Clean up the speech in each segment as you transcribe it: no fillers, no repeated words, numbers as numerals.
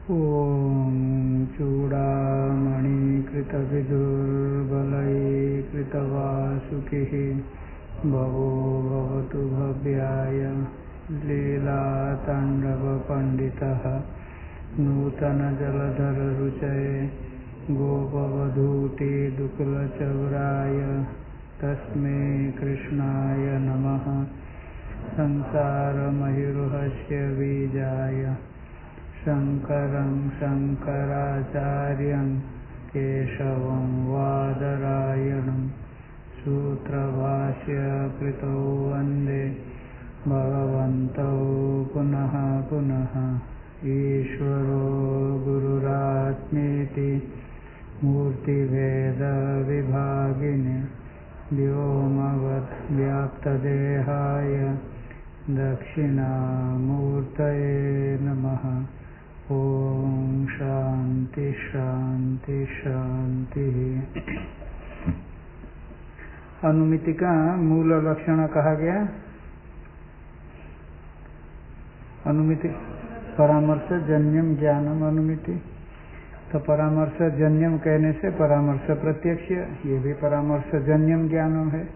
ॐ चूडामणिकृतविदुर्बलैकृतवासुकिः भवो भवतु भव्याय लीलाताण्डवपण्डितः नूतनजलधररुचये गोपवधूतिदुकुलचौराय तस्मै कृष्णाय नमः। संसारमहिरुहस्य बीजाय शङ्करं शङ्कराचार्यं केशवं वादरायणं सूत्रभाष्य कृतौ वन्दे भगवन्तौ पुनः पुनः। ईश्वरो गुरुरात्मेति मूर्तिभेदविभागिने व्योमवद्व्याप्तदेहाय दक्षिणामूर्तये नमः। ओम शांति शांति शांति। अनुमिति का मूल लक्षण कहा गया। अनुमिति परामर्श जन्यम ज्ञानम अनुमिति। तो परामर्श जन्यम कहने से परामर्श प्रत्यक्ष, ये भी परामर्श जन्यम ज्ञानम है।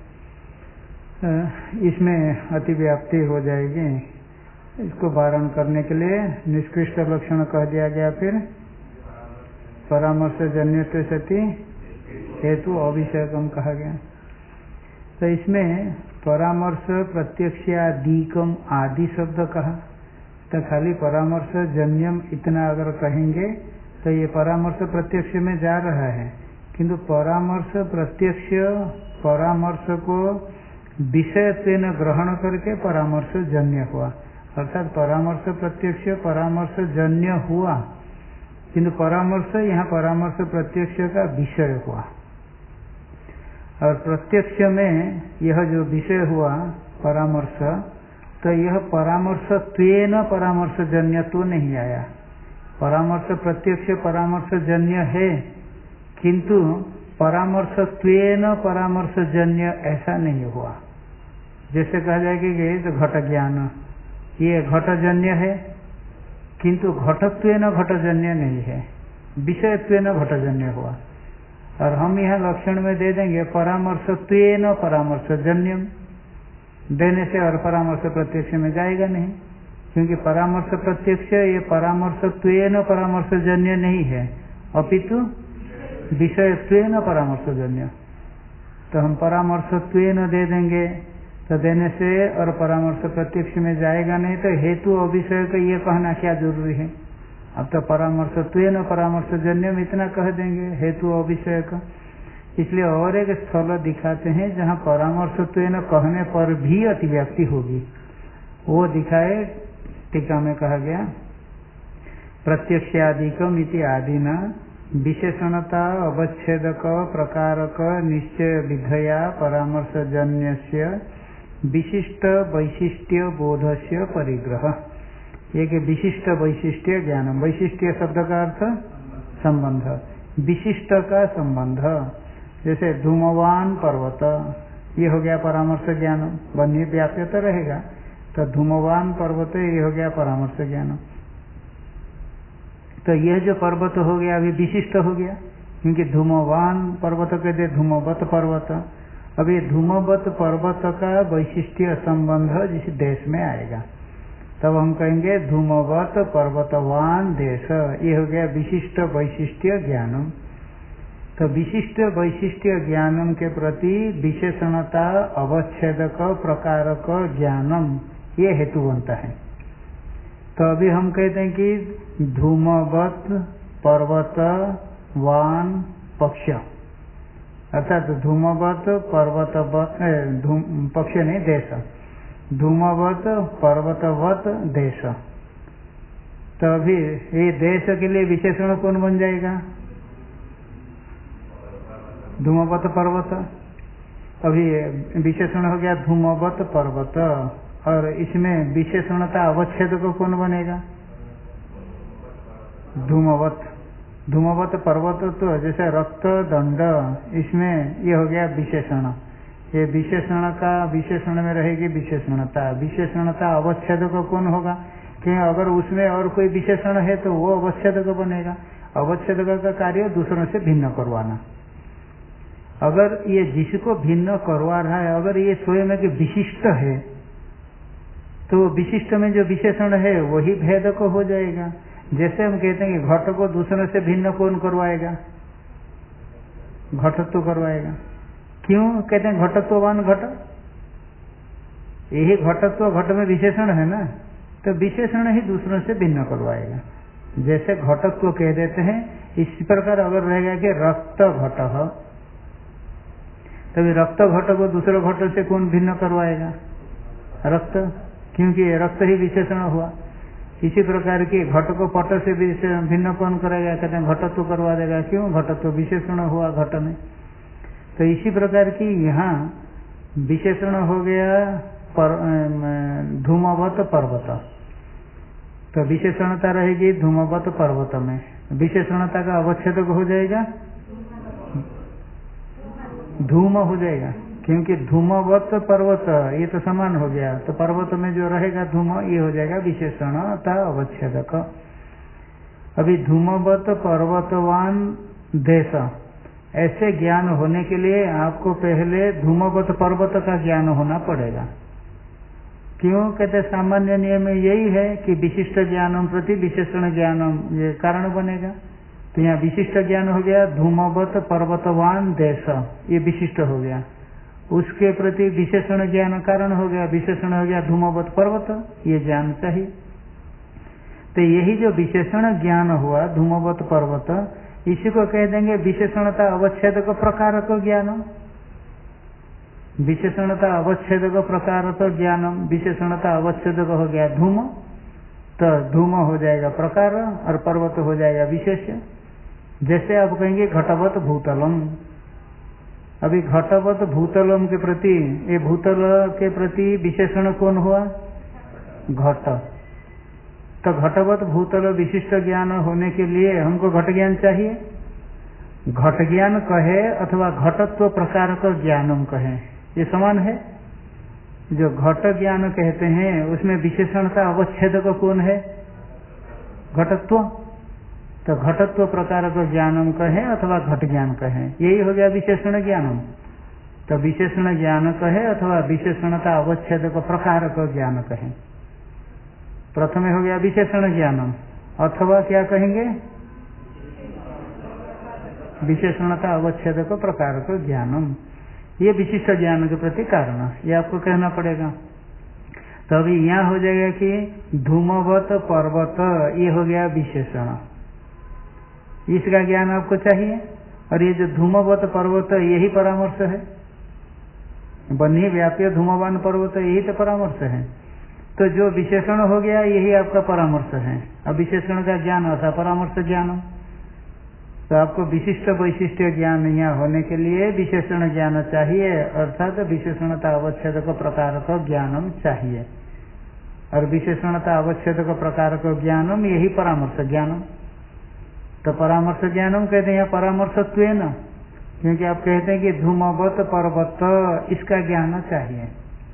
इसमें अतिव्याप्ति हो जाएगी। इसको वारण करने के लिए निष्कृष्ट लक्षण कह दिया गया। फिर परामर्श जन्यत्व सति हेतु अविषयकम कहा गया। तो इसमें परामर्श प्रत्यक्षादिकम आदि शब्द कहा। तो खाली परामर्श जन्यम इतना अगर कहेंगे तो ये परामर्श प्रत्यक्ष में जा रहा है, किंतु परामर्श प्रत्यक्ष परामर्श को विषयत्वेन ग्रहण करके परामर्श जन्य हुआ। अर्थात परामर्श प्रत्यक्ष परामर्श जन्य हुआ, किंतु परामर्श यहाँ परामर्श प्रत्यक्ष का विषय हुआ। और प्रत्यक्ष में यह जो विषय हुआ परामर्श, तो यह परामर्शत्वेन परामर्श जन्य तो नहीं आया। परामर्श प्रत्यक्ष परामर्श जन्य है, किंतु परामर्शत्वेन परामर्श जन्य ऐसा नहीं हुआ। जैसे कहा जाएगा कि तो घट ज्ञान ये घटजन्य है, किंतु घटत्वेन घटजन्य नहीं है, विषयत्वेन घटजन्य हुआ। और हम यहाँ लक्षण में दे देंगे परामर्शत्वेन परामर्श जन्यम देने से, और परामर्श प्रत्यक्ष में जाएगा नहीं, क्योंकि परामर्श प्रत्यक्ष ये परामर्शत्वेन परामर्श जन्य नहीं है, अपितु विषयत्वेन परामर्श जन्य। तो हम परामर्शत्वेन दे देंगे, तो देने से और परामर्श प्रत्यक्ष में जाएगा नहीं, तो हेतु अविषय का ये कहना क्या जरूरी है। अब तो परामर्शत्वेन परामर्श जन्यम इतना कह देंगे हेतु अविषय का। इसलिए और एक स्थल दिखाते हैं जहाँ परामर्शत्वेन कहने पर भी अतिव्याप्ति होगी, वो दिखाए। टीका में कहा गया प्रत्यक्षादिकम इति आदिना विशेषणता अवच्छेदक प्रकारक निश्चय विधया परामर्शजन्यस्य विशिष्ट वैशिष्ट्य बोधस्य परिग्रह। एक विशिष्ट वैशिष्ट्य ज्ञानम, वैशिष्ट्य शब्द का अर्थ संबंध, विशिष्ट का संबंध। जैसे धूमवान पर्वत, ये हो गया परामर्श ज्ञान, वन्य व्याप्य तो रहेगा, तो धूमवान पर्वत ये हो गया परामर्श ज्ञान। तो यह जो पर्वत हो गया अभी विशिष्ट हो गया, क्योंकि धूमवान पर्वत कहते धूमवत पर्वत। अब ये धूमवत पर्वत का वैशिष्ट्य संबंध जिस देश में आएगा, तब हम कहेंगे धूमवत पर्वतवान देश, ये हो गया विशिष्ट वैशिष्ट्य ज्ञानम। तो विशिष्ट वैशिष्ट्य ज्ञानम के प्रति विशेषणता अवच्छेदक प्रकारक ज्ञानम, ये हेतु बनता है। तो अभी हम कहते हैं कि धूमवत पर्वतवान पक्ष, अर्थात धूमवत पर्वतवत पक्ष नहीं देश, धूमवत पर्वतवत देश। तो अभी ये देश के लिए विशेषण कौन बन जाएगा? धूमवत पर्वत। अभी विशेषण हो गया धूमवत पर्वत, और इसमें विशेषणता अवच्छेद को कौन बनेगा? धूमवत। धूमवत पर्वत तो जैसे रक्त दंड, इसमें ये हो गया विशेषण। ये विशेषण का विशेषण में रहेगी विशेषणता, विशेषणता अवच्छेद को कौन होगा? कि अगर उसमें और कोई विशेषण है तो वो अवच्छेदक बनेगा। अवच्छेदक का कार्य दूसरों से भिन्न करवाना। अगर ये जिसको भिन्न करवा रहा है अगर ये स्वयं के विशिष्ट है तो विशिष्ट में जो विशेषण है वही भेदक हो जाएगा। जैसे हम कहते हैं कि घट को दूसरों से भिन्न कौन करवाएगा? घटत्व करवाएगा। क्यों कहते हैं घटत्ववान घट? यही घटत्व घट में विशेषण है ना, तो विशेषण ही दूसरों से भिन्न करवाएगा। जैसे घटत्व कह देते हैं, इसी प्रकार अगर रहेगा कि रक्त घट, तभी रक्त घट को दूसरे घट से कौन भिन्न करवाएगा? रक्त, क्योंकि रक्त ही विशेषण हुआ। इसी प्रकार की घट को पट से भिन्न कौन करेगा? कहते हैं घटत्व करवा देगा। क्यों? घटत्व विशेषण हुआ घट में। तो इसी प्रकार की यहाँ विशेषण हो गया धूमवत पर्वत, तो विशेषणता रहेगी धूमवत पर्वत में। विशेषणता का अवच्छेदक हो जाएगा धूम हो जाएगा, क्योंकि धूमवत पर्वत ये तो समान हो गया, तो पर्वत में जो रहेगा धूम ये हो जाएगा विशेषणता अवच्छेदक। अभी धूमवत पर्वतवान देश, ऐसे ज्ञान होने के लिए आपको पहले धूमवत पर्वत का ज्ञान होना पड़ेगा। क्यों? कहते सामान्य नियम यही है कि विशिष्ट ज्ञानम प्रति विशेषण ज्ञानम ये कारण बनेगा। तो यहाँ विशिष्ट ज्ञान हो गया धूमवत पर्वतवान देश, ये विशिष्ट हो गया। उसके प्रति विशेषण ज्ञान कारण हो गया, विशेषण हो गया धूमवत पर्वत, ये ज्ञान चाहिए। तो यही जो विशेषण ज्ञान हुआ धूमवत पर्वत, इसी को कह देंगे विशेषणता अवच्छेदक प्रकारक ज्ञानम। विशेषणता अवच्छेदक प्रकारक ज्ञानम, विशेषणता अवच्छेदक हो गया धूम, तो धूम हो जाएगा प्रकार और पर्वत हो जाएगा विशेष। जैसे आप कहेंगे घटवत भूतलम, अभी घटवत भूतलम के प्रति, ये भूतल के प्रति विशेषण कौन हुआ? घट। तो घटवत भूतल विशिष्ट ज्ञान होने के लिए हमको घट ज्ञान चाहिए। घट ज्ञान कहे अथवा घटत्व प्रकार का ज्ञानम कहे, ये समान है। जो घट ज्ञान कहते हैं उसमें विशेषणता अवच्छेदक कौन है? घटत्व। तो घटत्व प्रकार का ज्ञानम कहे अथवा घट ज्ञान कहे, यही हो गया विशेषण ज्ञानम। तो विशेषण ज्ञान कहे अथवा विशेषणता अवच्छेदक प्रकार का ज्ञान कहे। प्रथम हो गया विशेषण ज्ञानम, अथवा क्या कहेंगे? विशेषणता अवच्छेदक प्रकार का ज्ञानम, ये विशिष्ट ज्ञान के प्रति कारण, ये आपको कहना पड़ेगा। तो अभी यहाँ हो जाएगा कि धूमवत पर्वत, ये हो गया विशेषण, इसका ज्ञान आपको चाहिए। और ये जो धूमवत पर्वत यही परामर्श है, बन्ही व्याप्य धूमवान पर्वत यही तो परामर्श है। तो जो विशेषण हो गया यही आपका परामर्श है। अब विशेषण का ज्ञान होता परामर्श ज्ञान। तो आपको विशिष्ट वैशिष्ट्य ज्ञान यहाँ होने के लिए विशेषण ज्ञान चाहिए, अर्थात विशेषणता अवच्छेदक प्रकार का ज्ञानम चाहिए। और विशेषणता अवच्छेदक प्रकार का ज्ञानम यही परामर्श ज्ञानम। तो परामर्श ज्ञानम कहते हैं परामर्शत्व न, क्योंकि आप कहते हैं कि धूमवत पर्वत इसका ज्ञान चाहिए।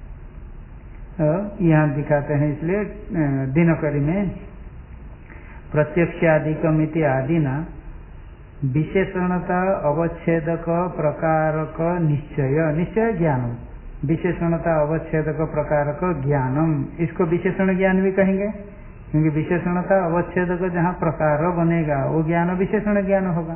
यहाँ दिखाते हैं, इसलिए दिनकरी में प्रत्यक्षादिकमिति आदि न विशेषणता अवच्छेदक प्रकारक निश्चय, निश्चय ज्ञानम, विशेषणता अवच्छेदक प्रकारक ज्ञानम, इसको विशेषण ज्ञान भी कहेंगे, क्योंकि विशेषणता अवच्छेदक जहाँ प्रकार बनेगा वो ज्ञान विशेषण ज्ञान होगा।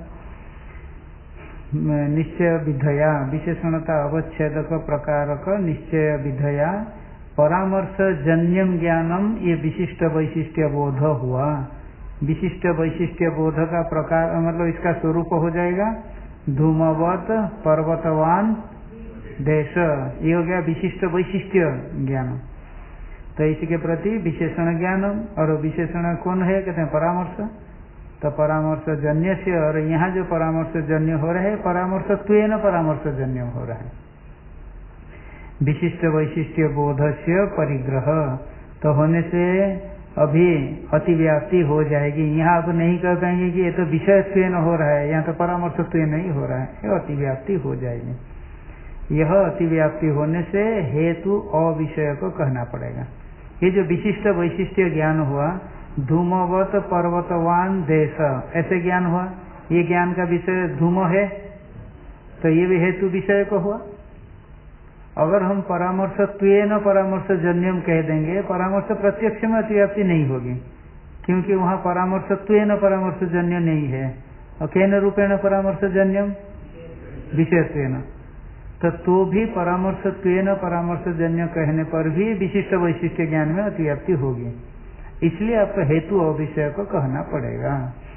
निश्चय विधया, विशेषणता अवच्छेदक प्रकारक निश्चय विधया परामर्श जन्यम ज्ञानम, ये विशिष्ट वैशिष्ट्य बोध हुआ। विशिष्ट वैशिष्ट्य बोध का प्रकार मतलब इसका स्वरूप हो जाएगा धूमवत पर्वतवान देश, ये हो गया विशिष्ट वैशिष्ट्य ज्ञान। तो इसके प्रति विशेषण ज्ञान, और विशेषण कौन है? कहते हैं परामर्श। तो परामर्श जन्य से, और यहाँ जो परामर्श जन्य हो रहे हैं परामर्शत्वेन परामर्श जन्य हो रहा है। विशिष्ट वैशिष्ट्य बोध से परिग्रह, तो होने से अभी अतिव्याप्ति हो जाएगी। यहाँ आप नहीं कह पाएंगे कि ये तो विषयत्वेन हो रहा है, यहाँ तो परामर्शत्वेन नहीं हो रहा है, ये अतिव्याप्ति हो जाएगी। यह अतिव्याप्ति होने से हेतु अविषय को कहना पड़ेगा। ये जो विशिष्ट वैशिष्ट्य ज्ञान हुआ, धूमवत पर्वतवान देश, ऐसे ज्ञान हुआ, ये ज्ञान का विषय धूम है, तो ये भी हेतु विषय को हुआ। अगर हम परामर्शत्वेन परामर्शजन्यम कह देंगे, परामर्श प्रत्यक्ष में अतिव्याप्ति नहीं होगी, क्योंकि वहां परामर्शत्वेन परामर्शजन्य नहीं है। और केन रूपेण परामर्शजन्यम, विषयत्वेन, तो भी परामर्शत्वेन परामर्शजन्य कहने पर भी विशिष्ट वैशिष्ट्य ज्ञान में अतिव्याप्ति होगी। इसलिए आपको हेतु और विषय को कहना पड़ेगा।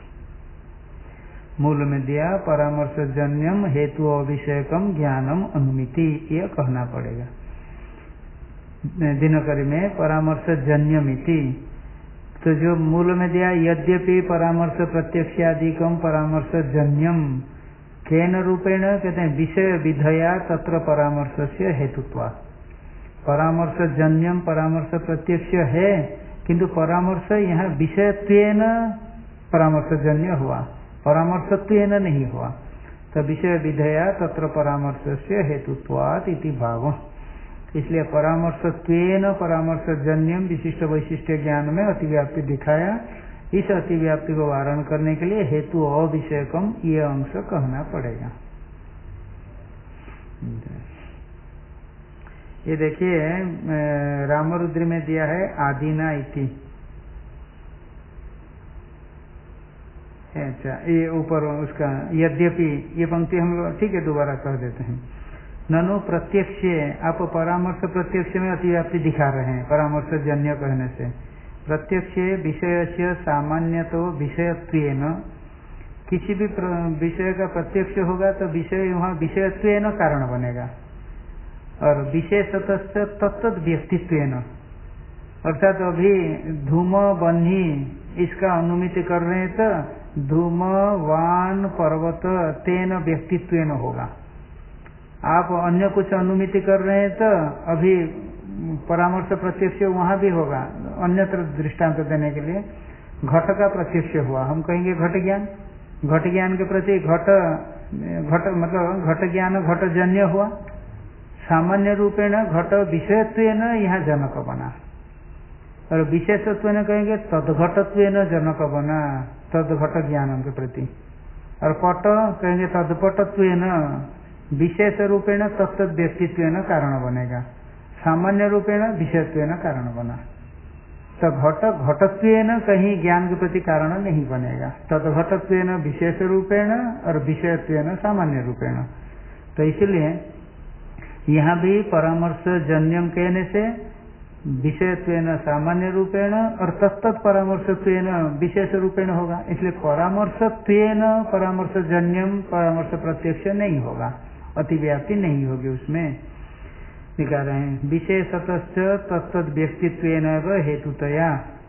मूल में दिया परामर्शजन्यम हेतु और विषयकम ज्ञानम अनुमिति, यह कहना पड़ेगा। दिनकरी में परामर्शजन्यमिति, तो जो मूल में दिया यद्यपि परामर्श प्रत्यक्षादिकम परामर्शजन्यम केन रूपेण, कहते हैं विषय विधया तत्र परामर्शस्य हेतुत्वा। परामर्शजन्यम परामर्श प्रत्यक्ष है, किंतु परामर्श यहाँ विषयत्वेन परामर्शजन्य हुआ, परामर्शत्वेन नहीं हुआ, तो विषय विधया तत्र परामर्शस्य हेतुत्वात् इति भाव। इसलिए परामर्शत्वेन परामर्शजन्यम विशिष्ट वैशिष्ट्य ज्ञान में अतिव्याप्ति दिखाया। इस अतिव्याप्ति को वारण करने के लिए हेतु अविषयकम ये अंश कहना पड़ेगा। ये देखिए रामरुद्र में दिया है आदिना इति। अच्छा, ये ऊपर उसका यद्यपि ये पंक्ति हम लोग ठीक है दोबारा कह देते हैं। ननु प्रत्यक्ष, आप परामर्श प्रत्यक्ष में अतिव्याप्ति दिखा रहे हैं परामर्श जन्य कहने से। प्रत्यक्ष विषय से सामान्य तो विषयत्वेन, किसी भी विषय का प्रत्यक्ष होगा तो विषय वहाँ विषयत्वेन कारण बनेगा, और विशेषतः तत्त व्यक्तित्वेन, अर्थात अभी धूम बन्ही इसका अनुमिति कर रहे हैं तो धूम वान पर्वत तेन व्यक्तित्वेन होगा। आप अन्य कुछ अनुमिति कर रहे हैं तो अभी परामर्श प्रत्यक्ष वहां भी होगा। अन्यत्र दृष्टांत देने के लिए घट का प्रत्यक्ष हुआ, हम कहेंगे घट ज्ञान, घट ज्ञान के प्रति घट मतलब घट ज्ञान घटजन्य हुआ। सामान्य रूपेण घट विषयत्वेन यहाँ जनक बना, और विशेषत्वेन कहेंगे तदघटत्वेन जनक बना, तदघट ज्ञान के प्रति। और पट कहेंगे तदपटत्वेन, विशेष रूपेण तत्त व्यक्तित्वेन कारण बनेगा, सामान्य रूपेण विषयत्वेन कारण बना। तो घट घटत्वेन कहीं ज्ञान के प्रति कारण नहीं बनेगा, तदघटत्वेन विशेष रूपेण और विषयत्वेन सामान्य रूपेण। तो इसलिए यहाँ भी परामर्श जन्यम कहने से विषयत्वेन सामान्य रूपेण और तत्त परामर्शत्वेन विशेष रूपेण होगा। इसलिए परामर्शत्वेन परामर्श जन्यम परामर्श प्रत्यक्ष नहीं होगा, अतिव्याप्ति नहीं होगी उसमें। दिखा रहे हैं विशेषतश्च तत्त व्यक्तित्वेन हेतुतया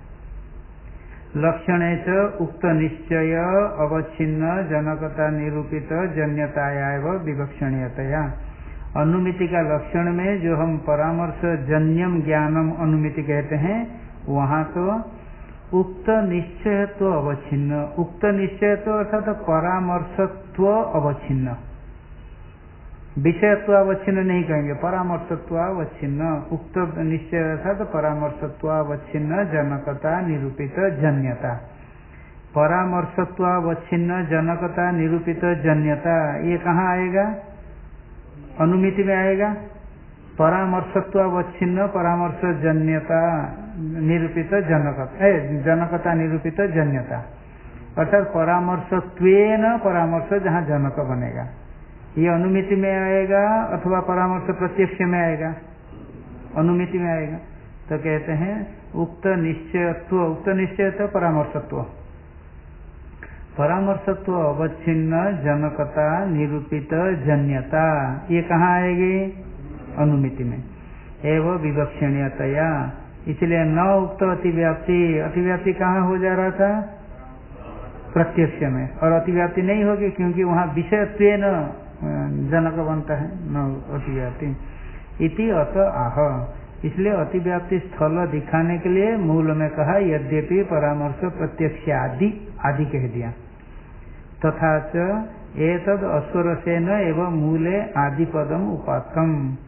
लक्षणे च उक्त निश्चय अवच्छिन्न जनकता निरूपित जन्यताया विवक्षणीयतया। अनुमिति का लक्षण में जो हम परामर्श जन्यम ज्ञानम अनुमिति कहते हैं, वहां तो उक्त निश्चयत्व अवच्छिन्न, उक्त निश्चयत्व अर्थात परामर्शत्व अवच्छिन्न, विषयत्व अवच्छिन्न नहीं कहेंगे, परामर्शत्व अवच्छिन्न। उक्त निश्चय अर्थात परामर्शत्व अवच्छिन्न जनकता निरूपित जन्यता। परामर्शत्व अवच्छिन्न जनकता निरूपित जन्यता ये कहाँ आएगा? अनुमिति में आएगा। परामर्शत्व अवच्छिन्न परामर्श जन्यता निरूपित जनकता, जनकता निरूपित जन्यता, अर्थात परामर्शत्वेन परामर्श जहाँ जनक बनेगा, ये अनुमिति में आएगा अथवा परामर्श प्रत्यक्ष में आएगा? अनुमिति में आएगा। तो कहते हैं उक्त निश्चयत्व, उक्त निश्चयत्व परामर्शत्व, परामर्शत्व अवच्छिन्न जनकता निरूपित जन्यता ये कहाँ आएगी? अनुमिति में। एवं विवक्षणीयतया, इसलिए न उक्त अतिव्याप्ति, अतिव्याप्ति कहाँ हो जा रहा था? प्रत्यक्ष में, और अतिव्याप्ति नहीं होगी क्योंकि वहाँ विषयत्वेन जनक बनता है, न अतिव्याप्ति। इति अत आह, इसलिए अतिव्याप्ति स्थल दिखाने के लिए मूल में कहा यद्यपि परामर्श प्रत्यक्ष आदि आदि कह दिया। तथा च एतद अस्वरसेन एवं मूले आदि पदम उपात्तम,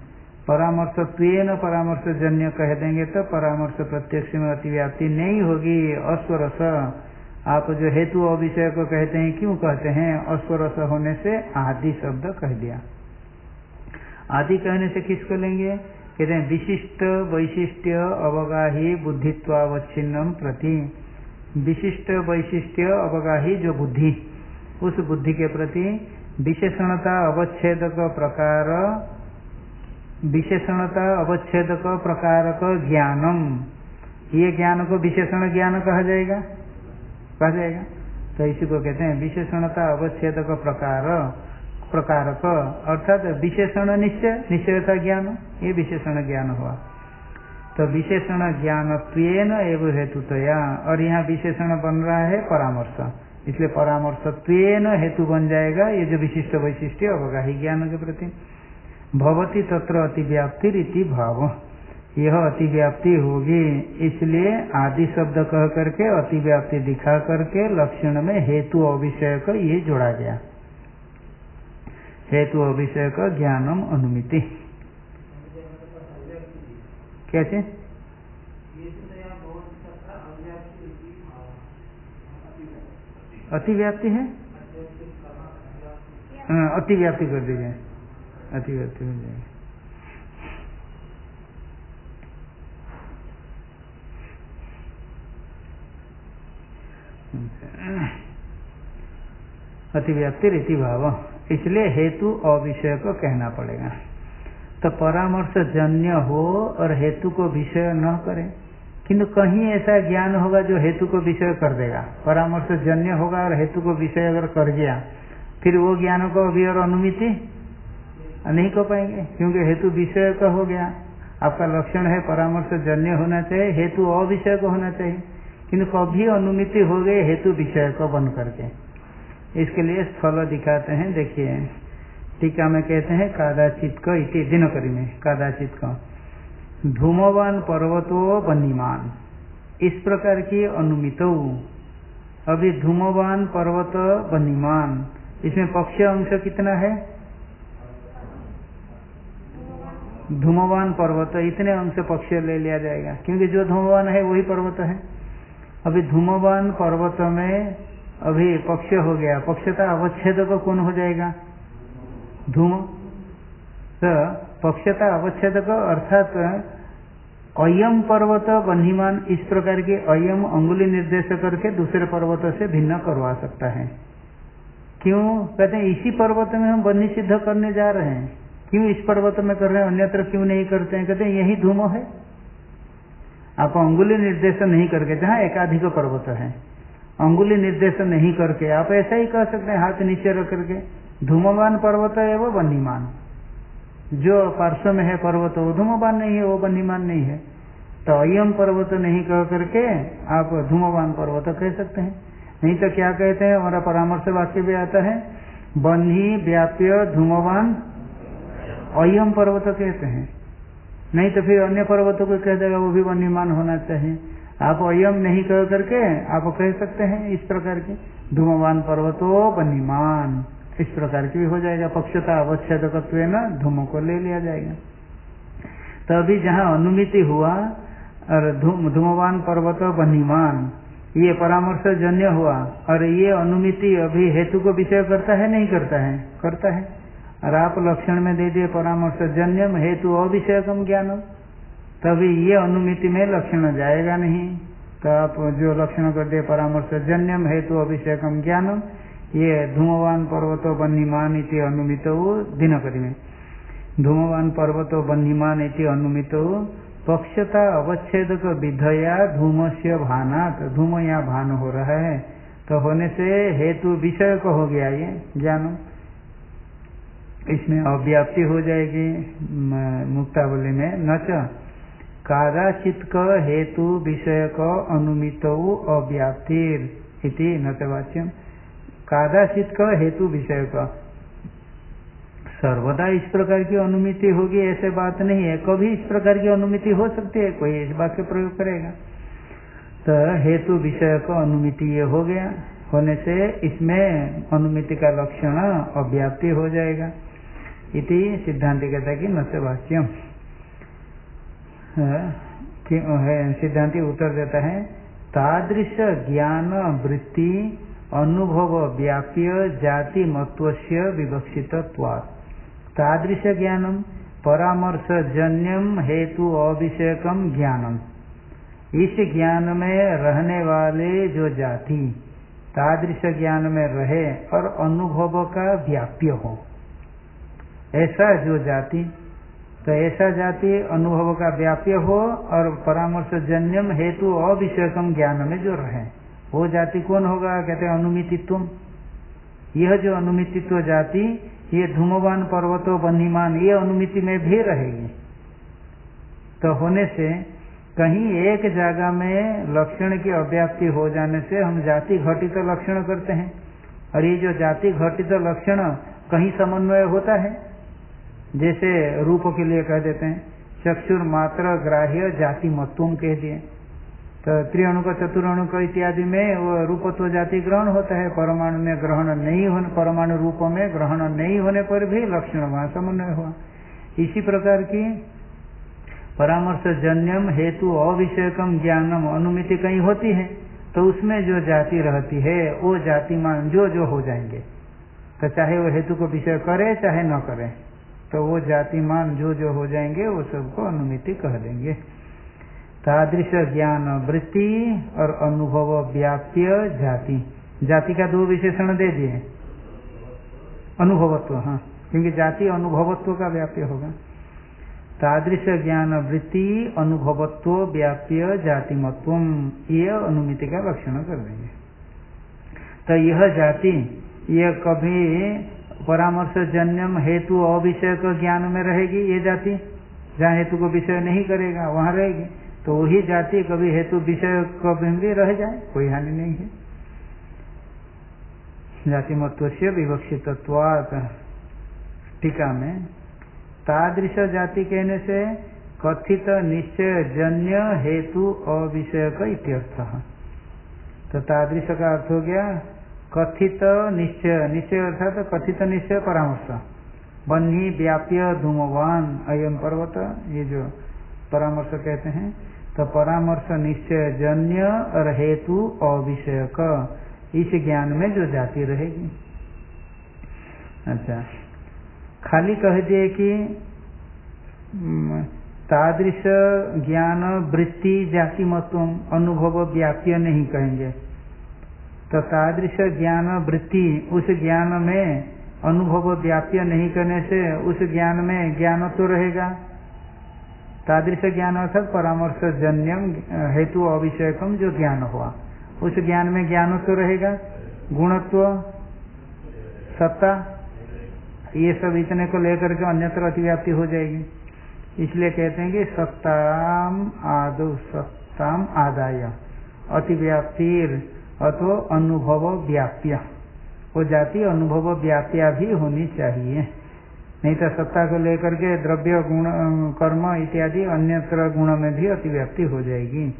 परामर्शत्वेन परामर्शजन्य कह देंगे तो परामर्श प्रत्यक्ष में अतिव्याप्ति नहीं होगी। अश्वरस आप जो हेतु अविषय को कहते हैं, क्यों कहते हैं? अश्वरस होने से आदि शब्द कह दिया। आदि कहने से किसको लेंगे? कहते हैं विशिष्ट वैशिष्ट्य अवगाही बुद्धित्वावच्छिन्नम प्रति। विशिष्ट वैशिष्ट्य अवगाही जो बुद्धि, उस बुद्धि के प्रति विशेषणता अवच्छेदक प्रकार, विशेषणता अवच्छेदक प्रकारक ज्ञानम, ये ज्ञान को विशेषण ज्ञान कहा जाएगा। तो इसी को कहते हैं विशेषणता अवच्छेदक प्रकारक, अर्थात विशेषण निश्चय, निश्चयता ज्ञान, ये विशेषण ज्ञान हुआ। तो विशेषण ज्ञानत्वेन एवं हेतुतया, और यहाँ विशेषण बन रहा है परामर्श, इसलिए परामर्शत्वेन हेतु बन जाएगा ये जो विशिष्ट वैशिष्ट्य अवगाही ज्ञान के प्रति। भवति तत्र अतिव्याप्ति रीति भाव, यह अतिव्याप्ति होगी, इसलिए आदि शब्द कह करके अतिव्याप्ति दिखा करके लक्षण में हेतु अविषय का ये जोड़ा गया। हेतु अविषय का ज्ञानम अनुमिति। कैसे? अतिव्याप्ति है, अतिव्याप्ति कर दीजिए, अतिव्याप्ति हो जाएगी। अतिव्याप्ति रीति भाव, इसलिए हेतु अविषय को कहना पड़ेगा। तो परामर्श जन्य हो और हेतु को विषय न करे, किंतु कहीं ऐसा ज्ञान होगा जो हेतु को विषय कर देगा। परामर्श जन्य होगा और हेतु को विषय अगर कर गया, फिर वो ज्ञान को अभी और अनुमिति नहीं कर पाएंगे, क्योंकि हेतु विषय का हो गया। आपका लक्षण है परामर्श जन्य होना चाहिए, हेतु अविषय को होना चाहिए, किंतु कभी अनुमिति हो गई हेतु विषय को बन करके। इसके लिए स्थल दिखाते हैं, देखिए टीका में कहते हैं कादाचित को इति दिनकरी में कादाचित को धूमवान पर्वतो वन्यमान, इस प्रकार की अनुमितो। अभी धूमवान पर्वत वन्यमान, इसमें पक्ष अंश कितना है? धूमवान पर्वत, इतने अंश पक्ष ले लिया जाएगा, क्योंकि जो धूमवान है वही पर्वत है। अभी धूमवान पर्वत में अभी पक्ष हो गया, पक्षता अवच्छेद को कौन हो जाएगा? धूम। तो पक्षता अवच्छेद को अर्थात अयम पर्वत वन्यमान, इस प्रकार के अयम अंगुली निर्देश करके दूसरे पर्वत से भिन्न करवा सकता है। क्यों कहते हैं इसी पर्वत में हम वन्य सिद्ध करने जा रहे हैं, क्यों इस पर्वत में कर रहे हैं, अन्यत्र क्यों नहीं करते हैं? कहते हैं यही धूम है। आप अंगुली निर्देश नहीं करके, जहाँ एकाधिक पर्वत है, अंगुली निर्देश नहीं करके आप ऐसा ही कह सकते हैं हाथ नीचे रख करके धूमवान पर्वत है वो वन्यमान, जो पार्श्व में है पर्वत वो धूमवान नहीं है, वो वन्यमान नहीं है। तो अयम पर्वत नहीं कह करके आप धूमवान पर्वत कह सकते हैं। नहीं तो क्या कहते हैं, हमारा परामर्श वाक्य भी आता है बन्ही व्याप्य धूमवान अयम पर्वत कहते हैं। नहीं तो फिर अन्य पर्वतों को कह देगा वो भी वन्यमान होना चाहिए। आप अयम नहीं कह करके आप कह सकते हैं इस प्रकार की धूमवान पर्वतो वन्यमान, इस प्रकार की भी हो जाएगा। पक्षता अवच्छेदकत्व न धूम को ले लिया जाएगा। तो अभी जहाँ अनुमिति हुआ और धूमवान पर्वत वन्यमान, ये परामर्श जन्य हुआ, और ये अनुमिति अभी हेतु को विषय करता है नहीं करता है? करता है। और आप लक्षण में दे दिए परामर्श जन्यम हेतु अविषयकम ज्ञानम, तभी ये अनुमिति में लक्षण जाएगा नहीं। तो आप जो लक्षण कर दिए परामर्श जन्यम हेतु अविषयकम ज्ञानम, ये धूमवान पर्वतो वन्यमान इति अनुमितो दिनकरी में धूमवान पर्वतो वन्यमान इति अनुमितो पक्षता अवच्छेदक विधया धूमस्य भानात, धूम यहाँ भान हो रहा है, तो होने से हेतु विषय को हो गया ये ज्ञान, इसमें अव्याप्ति हो जाएगी। मुक्तावली में नच कादाचित क हेतु विषय क अनुमितो अव्याप्तिर इति नच वाच्यम। कादाचित क हेतु विषय का सर्वदा इस प्रकार की अनुमिति होगी ऐसे बात नहीं है, कभी इस प्रकार की अनुमिति हो सकती है, कोई इस वाक्य प्रयोग करेगा। तो हेतु विषय का अनुमिति ये हो गया, होने से इसमें अनुमिति का लक्षण अव्याप्ति हो जाएगा। इति सिद्धांत कहता है कि न से वाच्यम, सिद्धांति उत्तर देता है तादृश ज्ञान वृत्ति अनुभव व्याप्य जाति मत्वस्य विवक्षितत्वात्। तादृश ज्ञानम परामर्श जन्यम हेतु अविषयकम ज्ञानम, इस ज्ञान में रहने वाले जो जाति तादृश ज्ञान में रहे और अनुभव का व्याप्य हो, ऐसा जो जाति, तो ऐसा जाति अनुभव का व्याप्य हो और परामर्श जन्यम हेतु अविषयकम ज्ञान में जो रहे, वो जाति कौन होगा? कहते हैं अनुमितित्व। यह जो अनुमितित्व जाति, ये धूमवान पर्वतो बन्हीमान, ये अनुमिति में भी रहेगी। तो होने से कहीं एक जगह में लक्षण की अव्याप्ति हो जाने से हम जाति घटित लक्षण करते हैं, और ये जो जाति घटित लक्षण कहीं समन्वय होता है। जैसे रूप के लिए कह देते हैं चक्षुर मात्र ग्राह्य जाति मत्वम कह दिए, तो त्रिअणुक चतुर्णुक इत्यादि में वो रूपत्व जाति ग्रहण होता है। परमाणु में ग्रहण नहीं होने, परमाणु रूप में ग्रहण नहीं होने पर भी लक्षण वहां समन्वय हुआ। इसी प्रकार की परामर्श जन्यम हेतु अविषयकम ज्ञानम अनुमिति कहीं होती है, तो उसमें जो जाति रहती है वो जातिमान जो हो जाएंगे, तो चाहे वो हेतु को विषय करे चाहे न करे, तो वो जातिमान जो हो जाएंगे वो सबको अनुमिति कह देंगे। तादृश ज्ञान वृत्ति और अनुभव व्याप्य जाति, जाति का दो विशेषण दे दिए, अनुभवत्व, हाँ, क्योंकि जाति अनुभवत्व का व्याप्य होगा। तादृश ज्ञान वृत्ति अनुभवत्व व्याप्य जातिमत्वम, ये अनुमिति का लक्षण कर देंगे। तो यह जाति ये कभी परामर्श जन्यम हेतु अविषयक ज्ञान में रहेगी, ये जाति जहाँ हेतु को विषय नहीं करेगा वहां रहेगी, तो वही जाति कभी हेतु विषय कभी भी रह जाए, कोई हानि नहीं है। जातिमत्व से विवक्षितत्वात्। टीका में तादृश जाति कहने से कथित निश्चय जन्य हेतु अविषयक इत्यर्थः। तो तादृश का अर्थ हो गया कथित निश्चय, निश्चय अर्थात कथित निश्चय परामर्श, बन्ही व्याप्य धूमवान अयम पर्वत, ये जो परामर्श कहते हैं, तो परामर्श निश्चय जन्य और हेतु अविषयक, इस ज्ञान में जो जाति रहेगी। अच्छा, खाली कह दिए कि तादृश ज्ञान वृत्ति जाति मत्वम, अनुभव व्याप्य नहीं कहेंगे। तो तादृश ज्ञान वृत्ति, उस ज्ञान में अनुभव व्याप्य नहीं करने से उस ज्ञान में ज्ञान तो रहेगा। तादृश ज्ञान अर्थात परामर्श जन्यम हेतु अविषयकम जो ज्ञान हुआ, उस ज्ञान में ज्ञान तो रहेगा। गुणत्व, सत्ता, ये सब इतने को लेकर के अन्यत्र अतिव्याप्ति हो जाएगी। इसलिए कहते हैं कि सत्ताम आदो सत्ताम आदाय अतिव्याप्तिर अथो अनुभव व्याप्य, वो जाति अनुभव व्याप्या भी होनी चाहिए, नहीं तो सत्ता को लेकर के द्रव्य गुण कर्म इत्यादि अन्यत्र गुण में भी अतिव्याप्ति हो जाएगी।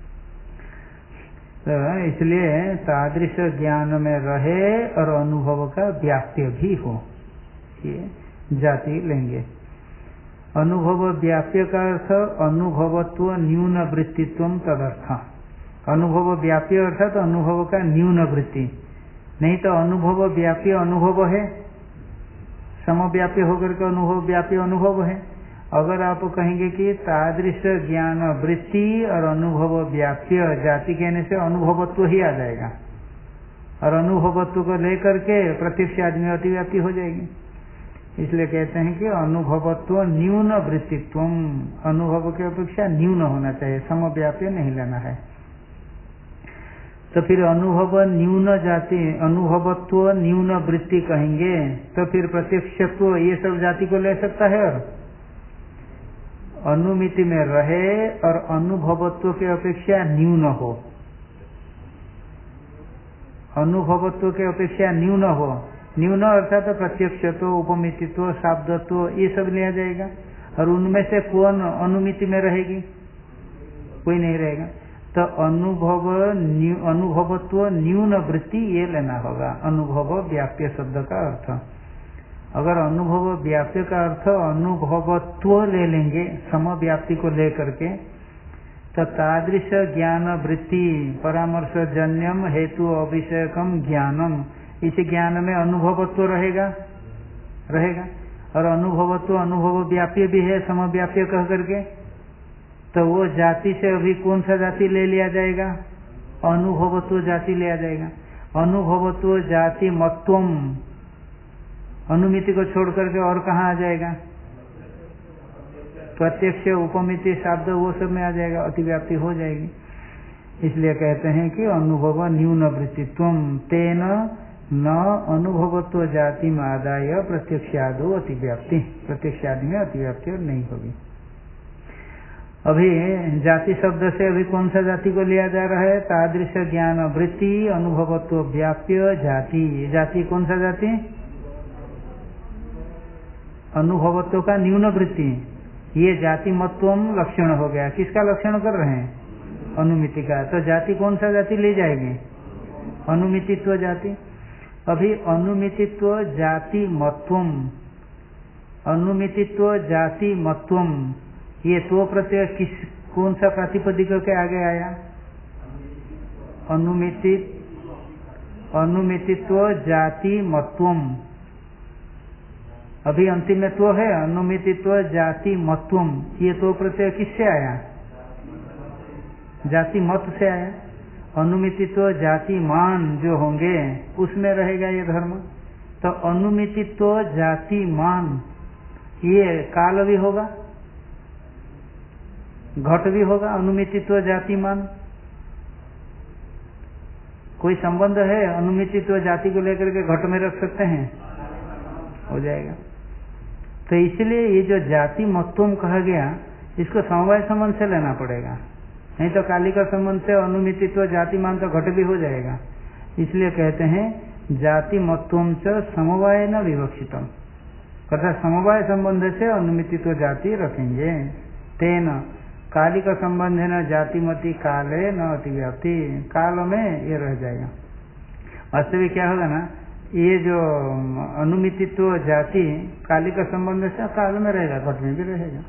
तो इसलिए तादृश ज्ञान में रहे और अनुभव का व्याप्य भी हो, ये जाति लेंगे। अनुभव व्याप्य का अर्थ अनुभवत्व न्यून वृत्तित्व तदर्थ। अनुभव व्याप्य अर्थात तो अनुभव का न्यून वृत्ति, नहीं तो अनुभव व्याप्य अनुभव है, समव्याप्य होकर के अनुभव व्याप्य अनुभव है। अगर आप कहेंगे कि तादृश ज्ञान वृत्ति और अनुभव व्याप्य जाति कहने से अनुभवत्व ही आ जाएगा, और अनुभवत्व को लेकर के प्रत्यक्ष आदमी अतिव्याप्ति हो जाएगी। इसलिए कहते हैं कि अनुभवत्व न्यून वृत्तित्व, अनुभव की अपेक्षा न्यून होना चाहिए, समव्याप्य नहीं लेना है। तो फिर अनुभव न्यून जाति, अनुभवत्व न्यून वृत्ति कहेंगे तो फिर प्रत्यक्षत्व ये सब जाति को ले सकता है, और अनुमिति में रहे और अनुभवत्व की अपेक्षा न्यून हो, अनुभवत्व की अपेक्षा न्यून हो, न्यून अर्थात तो प्रत्यक्षत्व, उपमितित्व, शाब्दत्व ये सब लिया जाएगा, और उनमें से कौन अनुमिति में रहेगी? कोई नहीं रहेगा। तो अनुभवत्व न्यून वृत्ति ये लेना होगा, अनुभव व्याप्य शब्द का अर्थ। अगर अनुभव व्याप्ति का अर्थ अनुभवत्व ले लेंगे समव्याप्ति को लेकर के, तो तादृश ज्ञान वृत्ति परामर्श जन्यम हेतु अभिषेकम ज्ञानम, इस ज्ञान में अनुभवत्व रहेगा रहेगा और अनुभवत्व अनुभव व्याप्य भी है समव्याप्य कह करके, तो वो जाति से अभी कौन सा जाति ले लिया जाएगा? अनुभवत्व जाति लिया जाएगा। अनुभवत्व जाति मत्वम, अनुमिति को छोड़ करके और कहाँ आ जाएगा? प्रत्यक्ष उपमिति शब्द वो सब में आ जाएगा, अतिव्याप्ति हो जाएगी। इसलिए कहते हैं कि अनुभव न्यून वृत्तित्वम तेन न अनुभवत्व जाति में आदाय प्रत्यक्षादो अतिव्याप्ति, प्रत्यक्षादि में अतिव्याप्ति और नहीं होगी। अभी जाति शब्द से अभी कौन सा जाति को लिया जा रहा है? तादृश ज्ञान वृत्ति अनुभवत्व व्याप्य जाति। जाति कौन सा जाति? अनुभवत्व का न्यून वृत्ति, ये जाति मत्वम लक्षण हो गया। किसका लक्षण कर रहे हैं? अनुमिति का। तो जाति कौन सा जाति ले जाएंगे? अनुमितित्व जाति। अभी अनुमितित्व जाति मत्वम, अनुमितित्व जाति मत्वम, ये तो प्रत्यय किस कौन सा प्रातिपदिक के आगे आया? अनुमितित्व जाति मत्वम। अभी अंतिम में तो है अनुमितित्व जाति मत्वम, ये तो प्रत्यय किससे आया? जाति मत से आया। अनुमितित्व जाति मान जो होंगे उसमें रहेगा ये धर्म। तो अनुमितित्व जाति मान, ये काल भी होगा, घट भी होगा। अनुमितित्व जाति मान कोई संबंध है? अनुमितित्व जाति को लेकर के घट में रख सकते हैं? हो जाएगा। तो इसलिए ये जो जाति मत्वम कहा गया, इसको समवाय संबंध से लेना पड़ेगा, नहीं तो काली का संबंध से अनुमितित्व जाति मान तो घट भी हो जाएगा। इसलिए कहते हैं जाति मत्वम च समवाय न विवक्षितम, अर्थात समवाय संबंध से अनुमितित्व जाति रखेंगे। तेन काली का संबंध है न जातिमति काले न अतिव्याप्ति, काल में ये रह जाएगा। वास्तविक क्या होगा ना, ये जो अनुमितित्व जाति काली का संबंध से काल में रहेगा, घट में भी रहेगा।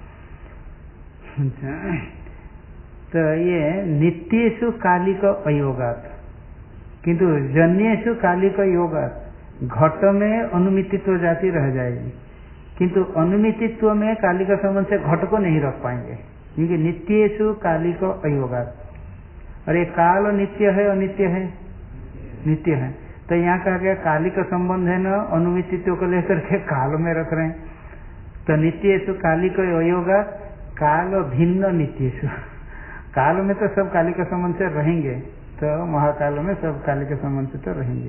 तो ये नित्येषु कालिक अयोगात, किंतु जन्येषु कालिक योगात, घट में अनुमितित्व जाति रह जाएगी, किंतु अनुमितित्व में काली का संबंध से घट को नहीं रख पाएंगे, क्योंकि नित्येषु कालिक अयोगात। और ये काल नित्य है अनित्य है? नित्य है। तो यहाँ कहा गया काली का संबंध है न, अनुमितित्व को लेकर के काल में रख रहे हैं। तो नित्येषु कालिक अयोगात, काल भिन्न नित्येषु, काल में तो सब काली का संबंध से रहेंगे, तो महाकाल में सब काली के संबंध से तो रहेंगे।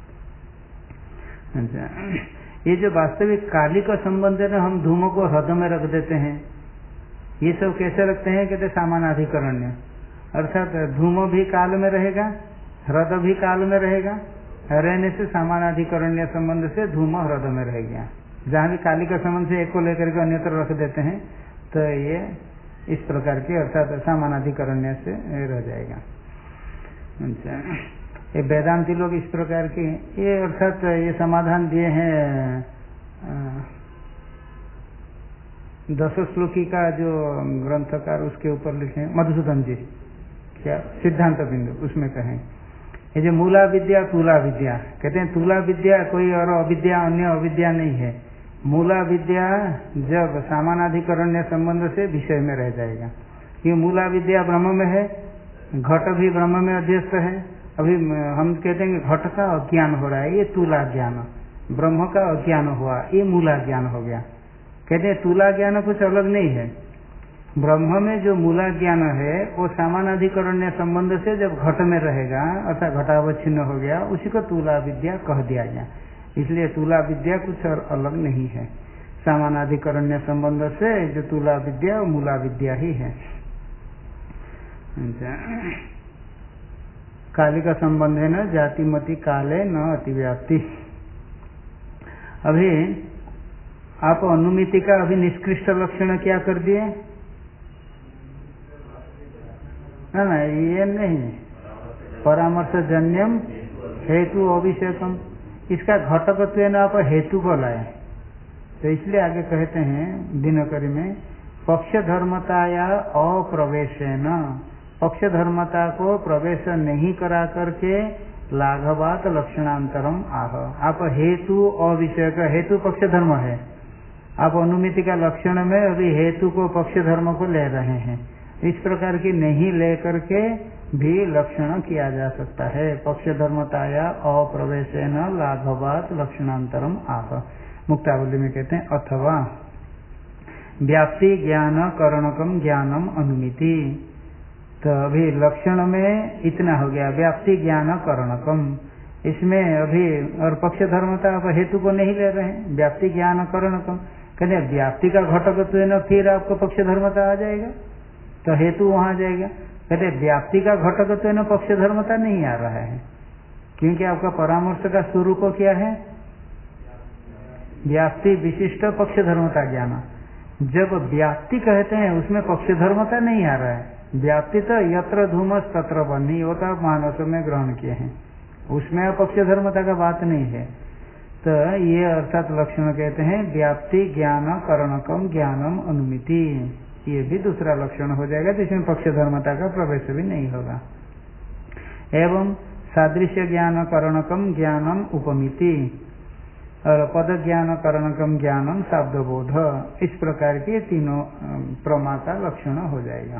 अच्छा, ये जो वास्तविक काली का संबंध है ना, हम धूमों को हृदय में रख देते हैं, ये सब कैसे रखते हैं? कहते सामानाधिकरण्य, अर्थात धूम भी काल में रहेगा, हृदय भी काल में रहेगा, रहने से सामानाधिकरण्य संबंध से धूम हृदय में रह गया। जहाँ भी काली का संबंध से एक को लेकर के अन्यत्र रख देते हैं, तो ये इस प्रकार के अर्थात सामानाधिकरण्य से रह जाएगा। अच्छा, ये वेदांती लोग इस प्रकार के ये अर्थात ये समाधान दिए हैं 10 श्लोकी का जो ग्रंथकार उसके ऊपर लिखे हैं मधुसूदन जी, क्या सिद्धांत बिंदु, उसमें कहें ये जो मूला विद्या तुला विद्या, कहते हैं तुला विद्या कोई और अविद्या अन्य अविद्या नहीं है। मूला विद्या जब सामानाधिकरण्य संबंध से विषय में रह जाएगा, ये मूला विद्या ब्रह्म में है, घट भी ब्रह्म में अध्यस्त है। अभी हम कहते हैं कि घट का अज्ञान हो रहा है, ये तुला ज्ञान, ब्रह्म का अज्ञान हुआ, ये मूला ज्ञान हो गया। कहते हैं तुला ज्ञान कुछ अलग नहीं है, ब्रह्म में जो मूला ज्ञान है वो सामानाधिकरण्य संबंध से जब घट में रहेगा अर्थात घटावच्छिन्न हो गया, उसी को तुला विद्या कह दिया गया। इसलिए तुला विद्या कुछ और अलग नहीं है, सामानाधिकरण्य संबंध से जो तुला विद्या वो मूला विद्या ही है। काली का संबंध है न जातिमति काले न अतिव्याप्ति। अभी आप अनुमिति का अभी निष्कृष्ट लक्षण क्या कर दिए? ना ये नहीं, परामर्श जन्यम हेतु अभिषेकम, इसका घटकत्व न आप हेतु को लाए, तो इसलिए आगे कहते हैं दिनकरी में पक्ष धर्मताया अप्रवेशेन, पक्ष धर्मता को प्रवेश नहीं करा करके लाघवात लक्षणांतरम आह। आप हेतु अविषय का, हेतु पक्ष धर्म है, आप अनुमिति का लक्षण में अभी हेतु को पक्ष धर्म को ले रहे हैं, इस प्रकार की नहीं लेकर के भी लक्षण किया जा सकता है। पक्ष धर्मताया अप्रवेशेन लाघवात लक्षणांतरम आह। मुक्तावली में कहते हैं अथवा व्याप्ति ज्ञान करणकम ज्ञानम अनुमिति। तो अभी लक्षण में इतना हो गया, व्याप्ति ज्ञान करणकम, इसमें अभी और पक्ष धर्मता आप हेतु को नहीं ले रहे हैं, व्याप्ति ज्ञान करणकम कहते व्याप्ति का घटकत्व है ना, फिर आपको पक्ष धर्मता आ जाएगा तो हेतु वहां आ जाएगा। कहते व्याप्ति का घटकत्व है ना, पक्ष धर्मता नहीं आ रहा है, क्योंकि आपका परामर्श का स्वरूप क्या है, व्याप्ति विशिष्ट पक्ष धर्मता ज्ञान। जब व्याप्ति कहते हैं उसमें पक्ष धर्मता नहीं आ रहा है, व्याप्ति तो यत्र धूमस तत्र बन्ही, वो तो आप मानस में ग्रहण किए हैं, उसमें पक्ष धर्मता का बात नहीं है। तो ये अर्थात लक्षण कहते हैं व्याप्ति ज्ञान करणकम ज्ञानम अनुमिति, ये भी दूसरा लक्षण हो जाएगा जिसमें पक्ष धर्मता का प्रवेश भी नहीं होगा। एवं सादृश्य ज्ञान करणकम ज्ञानम उपमिति और पद ज्ञान करणकम ज्ञानम शाब्दबोध, इस प्रकार के तीनों प्रमा का लक्षण हो जाएगा।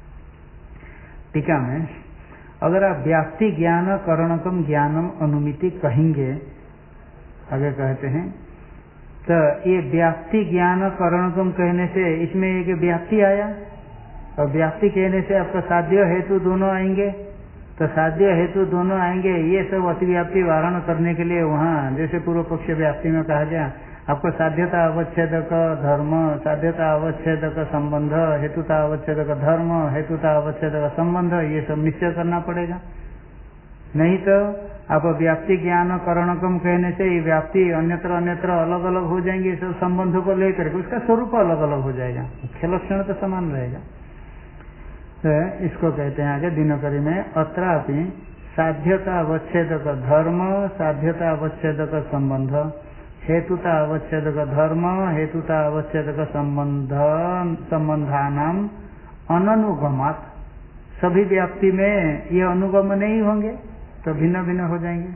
टीका में अगर आप व्याप्ति ज्ञान करणकम ज्ञानम अनुमिति कहेंगे, आगे कहते हैं तो ये व्याप्ति ज्ञान करणकम कहने से इसमें एक व्याप्ति आया, और व्याप्ति कहने से आपका साध्य हेतु दोनों आएंगे, तो साध्य हेतु दोनों आएंगे, ये सब अतिव्याप्ति वारण करने के लिए वहाँ जैसे पूर्व पक्ष व्याप्ति में कहा गया आपको साध्यता अवच्छेदक धर्म, साध्यता अवच्छेदक संबंध, हेतुता अवच्छेदक धर्म, हेतुता अवच्छेदक संबंध, ये सब निश्चय करना पड़ेगा। नहीं तो आप व्याप्ति ज्ञान करणकम कहने से ये व्याप्ति अन्यत्र अन्यत्र अलग अलग हो जाएंगे, सब संबंधों को लेकर के उसका स्वरूप अलग अलग हो जाएगा, मुख्य लक्षण तो समान रहेगा। तो इसको कहते हैं आगे दिनकरी में अत्रापि साध्यता अवच्छेदक धर्म, साध्यता अवच्छेदक संबंध, हेतुता अवच्छेदक धर्म, हेतुता अवच्छेदक संबंध, संबंधानाम अननुगमात, सभी व्याप्ति में ये अनुगम नहीं होंगे तो भिन्न भिन्न हो जाएंगे।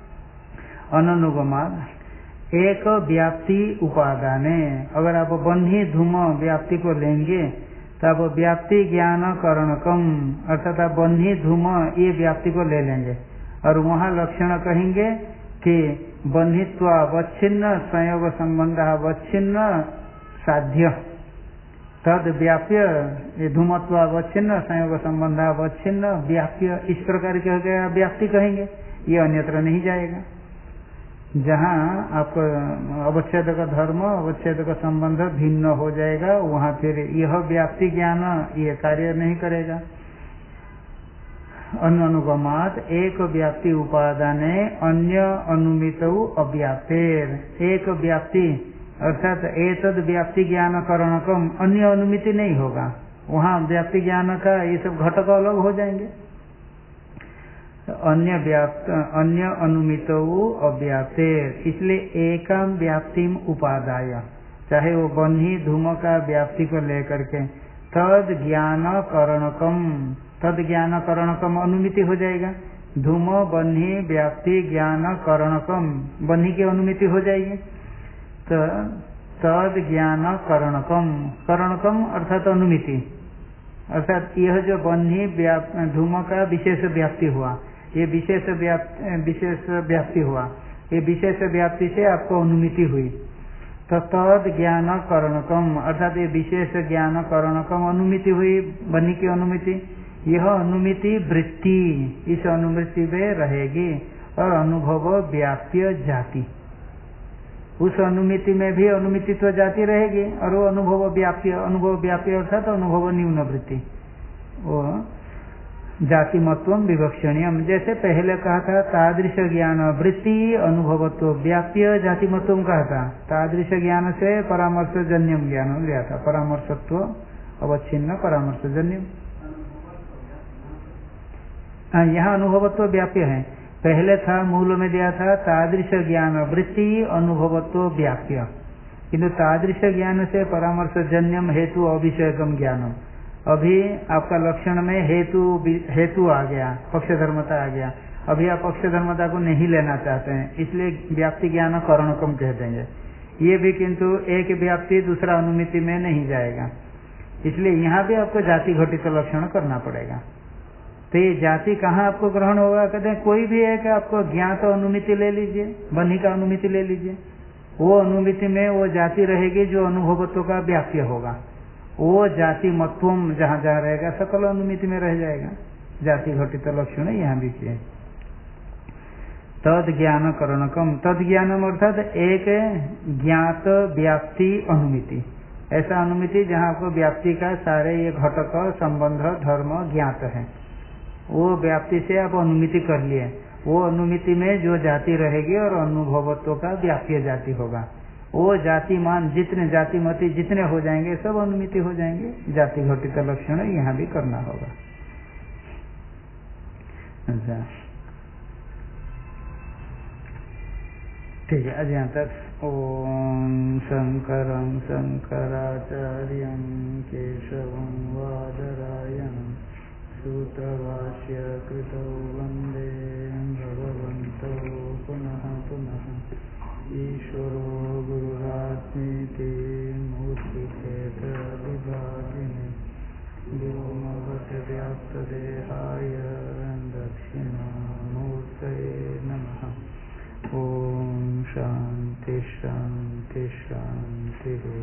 अननुगमात एक व्याप्ति उपादाने, अगर आप बन्ही धूम व्याप्ति को लेंगे तो आप व्याप्ति ज्ञान करणकम अर्थात आप बन्ही धूम ये व्याप्ति को ले लेंगे और वहाँ लक्षण कहेंगे कि बन्हीत्वावच्छिन्न संयोग संबंधावच्छिन्न साध्य तद व्याप्य, ये धूमत्वावच्छिन्न संयोग संबंधावच्छिन्न व्याप्य, इस प्रकार के हो गया व्याप्ति कहेंगे, ये अन्यत्र नहीं जाएगा। जहाँ आप अवच्छेद का धर्म अवच्छेद का संबंध भिन्न हो जाएगा वहाँ फिर यह व्याप्ति ज्ञान ये कार्य नहीं करेगा। अनुगमात एक व्याप्ति उपादाने अन्य अनुमित अव्याप्तेर, एक व्याप्ति अर्थात एतद व्याप्ति ज्ञान करणकम अन्य अनुमिति नहीं होगा, वहाँ व्याप्ति ज्ञान का ये सब घटक अलग हो जाएंगे। अन्य अनुमित अव्याप्तेर, इसलिए एकम व्याप्तिम उपादाय, चाहे वो बन्ही धूम का व्याप्ति को लेकर के तद ज्ञान करणकम, तद ज्ञान करणकम अनुमिति हो जाएगा। धूम बन्ही व्याप्ति ज्ञान करणकम, बन्ही की अनुमिति हो जाएगी तो तद ज्ञान करणकम, करणकम अर्थात अनुमिति, अर्थात यह जो बन्ही धूम का विशेष व्याप्ति हुआ, ये विशेष व्याप्ति हुआ, ये विशेष व्याप्ति से आपको अनुमिति हुई तो तद ज्ञान करणकम अर्थात ये विशेष ज्ञान करणकम अनुमिति हुई, बन्ही की अनुमिति, यह अनुमिति वृत्ति इस अनुवृत्ति में रहेगी और अनुभव व्याप्य जाति, उस अनुमिति में भी अनुमितित्व जाति रहेगी और वो अनुभव व्याप्य अर्थात अनुभव न्यून वृत्ति, वो जाति मत्वम विवक्षणीयम, जैसे पहले कहा था तादृश ज्ञान वृत्ति अनुभवत्व व्याप्य जाति मत्वम कहा था, तादृश ज्ञान से परामर्श जन्यम ज्ञान लिया था, परामर्शत्व अवच्छिन्न परामर्श जन्यम। यहाँ अनुभवत्व व्याप्य है, पहले था मूल में दिया था तादृश ज्ञान वृत्ति अनुभवत्व व्याप्य, किंतु तादृश ज्ञान से परामर्श जन्यम हेतु अविषयकम ज्ञानम। अभी आपका लक्षण में हेतु आ गया, पक्ष धर्मता आ गया। अभी आप पक्ष धर्मता को नहीं लेना चाहते हैं, इसलिए व्याप्ति ज्ञान करणकम कह देंगे। ये भी किंतु एक व्याप्ति दूसरा अनुमिति में नहीं जाएगा, इसलिए यहाँ भी आपको जाति घटित लक्षण करना पड़ेगा। तो ये जाति कहाँ आपको ग्रहण होगा? कहते हैं कोई भी एक आपको ज्ञात अनुमिति ले लीजिए, बन्ही का अनुमिति ले लीजिए, वो अनुमिति में वो जाति रहेगी जो अनुभवत्व का व्याप्य होगा। वो जाति मत्वम जहाँ जहाँ रहेगा सकल अनुमिति में रह जाएगा। जाति घटित लक्षण यहाँ भी किए। तद ज्ञान करणकम, तद ज्ञानम अर्थात एक ज्ञात व्याप्ति अनुमिति, ऐसा अनुमिति जहाँ आपको व्याप्ति का सारे ये घटक संबंध धर्म ज्ञात है, वो व्याप्ति से आप अनुमिति कर लिए। वो अनुमिति में जो जाति रहेगी और अनुभवत्व का व्याप्य जाति होगा, वो जाति मान जितने जाति मति जितने हो जाएंगे सब अनुमिति हो जाएंगे। जाति घटित लक्षण यहाँ भी करना होगा। अच्छा ठीक है, आज यहाँ तक। ओम शंकरं शंकराचार्यं केशवं वादरायणं सूत्रभाष्य कृतौ वन्दे भगवन्तौ पुनः पुनः। ईश्वरो गुरुरात्मेति मूर्तिभेदविभागिने व्योमवद्व्याप्तदेहाय दक्षिणामूर्तये नमः। ओम शांति शांति शांति।